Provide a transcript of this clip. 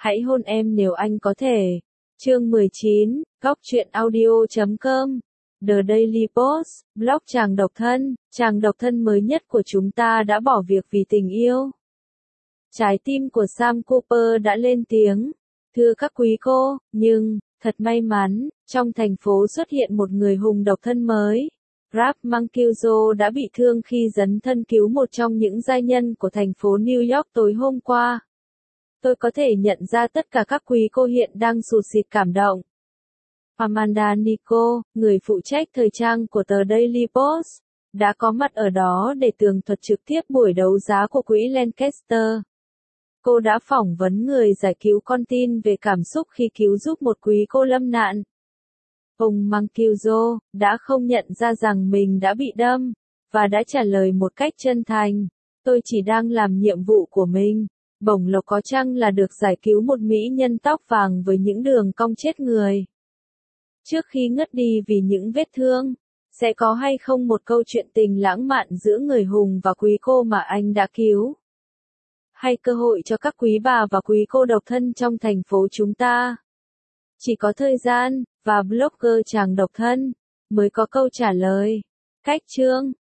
Hãy hôn em nếu anh có thể. Chương 19, Góc truyện audio.com. The Daily Post, blog chàng độc thân. Chàng độc thân mới nhất của chúng ta đã bỏ việc vì tình yêu. Trái tim của Sam Cooper đã lên tiếng. Thưa các quý cô, nhưng, thật may mắn, trong thành phố xuất hiện một người hùng độc thân mới. Ralph Mancuso đã bị thương khi dấn thân cứu một trong những giai nhân của thành phố New York tối hôm qua. Tôi có thể nhận ra tất cả các quý cô hiện đang sụt sịt cảm động. Amanda Nico, người phụ trách thời trang của tờ Daily Post, đã có mặt ở đó để tường thuật trực tiếp buổi đấu giá của quỹ Lancaster. Cô đã phỏng vấn người giải cứu con tin về cảm xúc khi cứu giúp một quý cô lâm nạn. Ông Mancuso đã không nhận ra rằng mình đã bị đâm, và đã trả lời một cách chân thành, tôi chỉ đang làm nhiệm vụ của mình. Bổng lộc có chăng là được giải cứu một mỹ nhân tóc vàng với những đường cong chết người. Trước khi ngất đi vì những vết thương, sẽ có hay không một câu chuyện tình lãng mạn giữa người hùng và quý cô mà anh đã cứu? Hay cơ hội cho các quý bà và quý cô độc thân trong thành phố chúng ta? Chỉ có thời gian, và blogger chàng độc thân, mới có câu trả lời. Cách chương